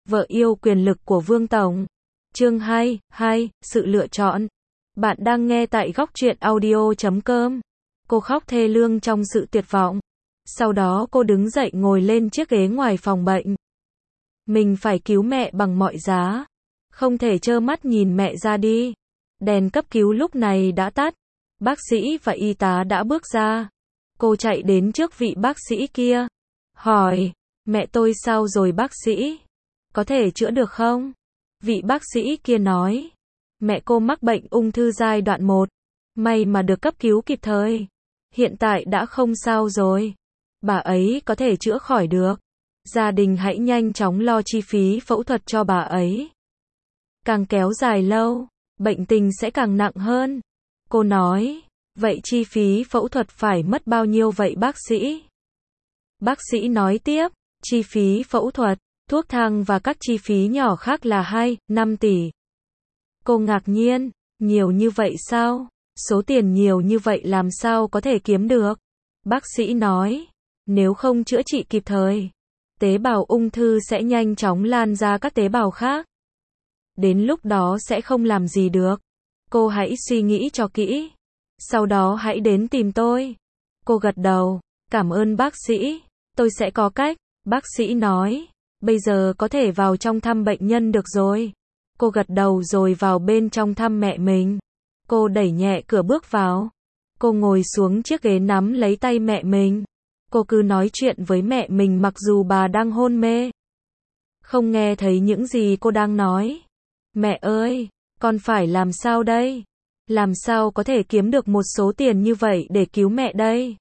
Vợ yêu quyền lực của Vương Tổng. Chương 2, sự lựa chọn. Bạn đang nghe tại góc truyện audio.com. Cô khóc thê lương trong sự tuyệt vọng. Sau đó cô đứng dậy ngồi lên chiếc ghế ngoài phòng bệnh. Mình phải cứu mẹ bằng mọi giá. Không thể trơ mắt nhìn mẹ ra đi. Đèn cấp cứu lúc này đã tắt. Bác sĩ và y tá đã bước ra. Cô chạy đến trước vị bác sĩ kia. Hỏi, mẹ tôi sao rồi bác sĩ? Có thể chữa được không? Vị bác sĩ kia nói, mẹ cô mắc bệnh ung thư giai đoạn 1. May mà được cấp cứu kịp thời. Hiện tại đã không sao rồi. Bà ấy có thể chữa khỏi được. Gia đình hãy nhanh chóng lo chi phí phẫu thuật cho bà ấy. Càng kéo dài lâu, bệnh tình sẽ càng nặng hơn. Cô nói, vậy chi phí phẫu thuật phải mất bao nhiêu vậy bác sĩ? Bác sĩ nói tiếp, chi phí phẫu thuật, thuốc thang và các chi phí nhỏ khác là 2-5 tỷ. Cô ngạc nhiên, nhiều như vậy sao? Số tiền nhiều như vậy làm sao có thể kiếm được? Bác sĩ nói, nếu không chữa trị kịp thời, tế bào ung thư sẽ nhanh chóng lan ra các tế bào khác. Đến lúc đó sẽ không làm gì được. Cô hãy suy nghĩ cho kỹ. Sau đó hãy đến tìm tôi. Cô gật đầu, cảm ơn bác sĩ, tôi sẽ có cách. Bác sĩ nói, bây giờ có thể vào trong thăm bệnh nhân được rồi. Cô gật đầu rồi vào bên trong thăm mẹ mình. Cô đẩy nhẹ cửa bước vào. Cô ngồi xuống chiếc ghế nắm lấy tay mẹ mình. Cô cứ nói chuyện với mẹ mình mặc dù bà đang hôn mê. Không nghe thấy những gì cô đang nói. Mẹ ơi, con phải làm sao đây? Làm sao có thể kiếm được một số tiền như vậy để cứu mẹ đây?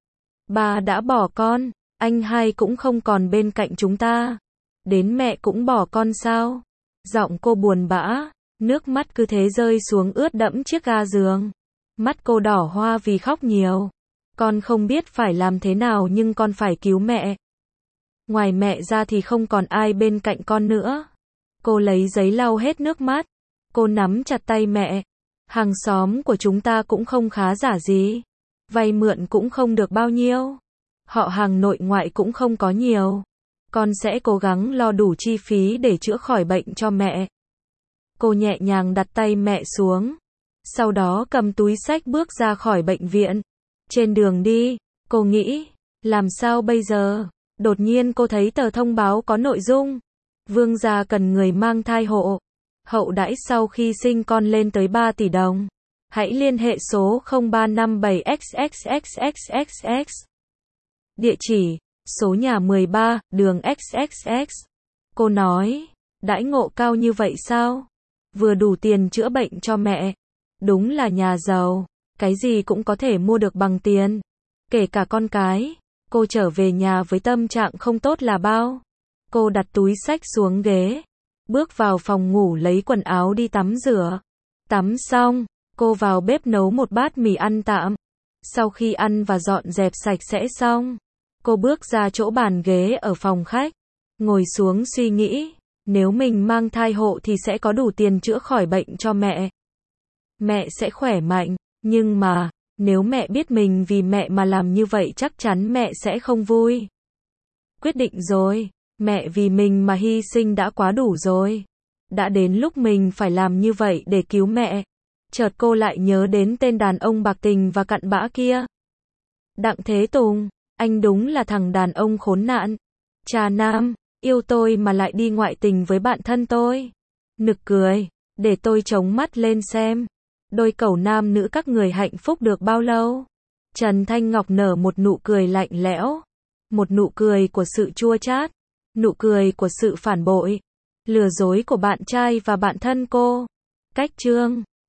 Bà đã bỏ con, anh hai cũng không còn bên cạnh chúng ta. Đến mẹ cũng bỏ con sao? Giọng cô buồn bã, nước mắt cứ thế rơi xuống ướt đẫm chiếc ga giường. Mắt cô đỏ hoe vì khóc nhiều. Con không biết phải làm thế nào nhưng con phải cứu mẹ. Ngoài mẹ ra thì không còn ai bên cạnh con nữa. Cô lấy giấy lau hết nước mắt. Cô nắm chặt tay mẹ. Hàng xóm của chúng ta cũng không khá giả gì. Vay mượn cũng không được bao nhiêu. Họ hàng nội ngoại cũng không có nhiều. Con sẽ cố gắng lo đủ chi phí để chữa khỏi bệnh cho mẹ. Cô nhẹ nhàng đặt tay mẹ xuống. Sau đó cầm túi xách bước ra khỏi bệnh viện. Trên đường đi, cô nghĩ, làm sao bây giờ? Đột nhiên cô thấy tờ thông báo có nội dung. Vương gia cần người mang thai hộ. Hậu đãi sau khi sinh con lên tới 3 tỷ đồng. Hãy liên hệ số 0357XXXXXX. Địa chỉ, số nhà 13, đường XXX. Cô nói, đãi ngộ cao như vậy sao? Vừa đủ tiền chữa bệnh cho mẹ. Đúng là nhà giàu, cái gì cũng có thể mua được bằng tiền. Kể cả con cái. Cô trở về nhà với tâm trạng không tốt là bao. Cô đặt túi xách xuống ghế. Bước vào phòng ngủ lấy quần áo đi tắm rửa. Tắm xong, cô vào bếp nấu một bát mì ăn tạm. Sau khi ăn và dọn dẹp sạch sẽ xong, cô bước ra chỗ bàn ghế ở phòng khách. Ngồi xuống suy nghĩ, nếu mình mang thai hộ thì sẽ có đủ tiền chữa khỏi bệnh cho mẹ. Mẹ sẽ khỏe mạnh, nhưng mà, nếu mẹ biết mình vì mẹ mà làm như vậy chắc chắn mẹ sẽ không vui. Quyết định rồi, mẹ vì mình mà hy sinh đã quá đủ rồi. Đã đến lúc mình phải làm như vậy để cứu mẹ. Chợt cô lại nhớ đến tên đàn ông bạc tình và cặn bã kia. Đặng Thế Tùng, anh đúng là thằng đàn ông khốn nạn. Trà nam, yêu tôi mà lại đi ngoại tình với bạn thân tôi. Nực cười, để tôi chống mắt lên xem. Đôi cẩu nam nữ các người hạnh phúc được bao lâu? Trần Thanh Ngọc nở một nụ cười lạnh lẽo. Một nụ cười của sự chua chát. Nụ cười của sự phản bội. Lừa dối của bạn trai và bạn thân cô. Cách chương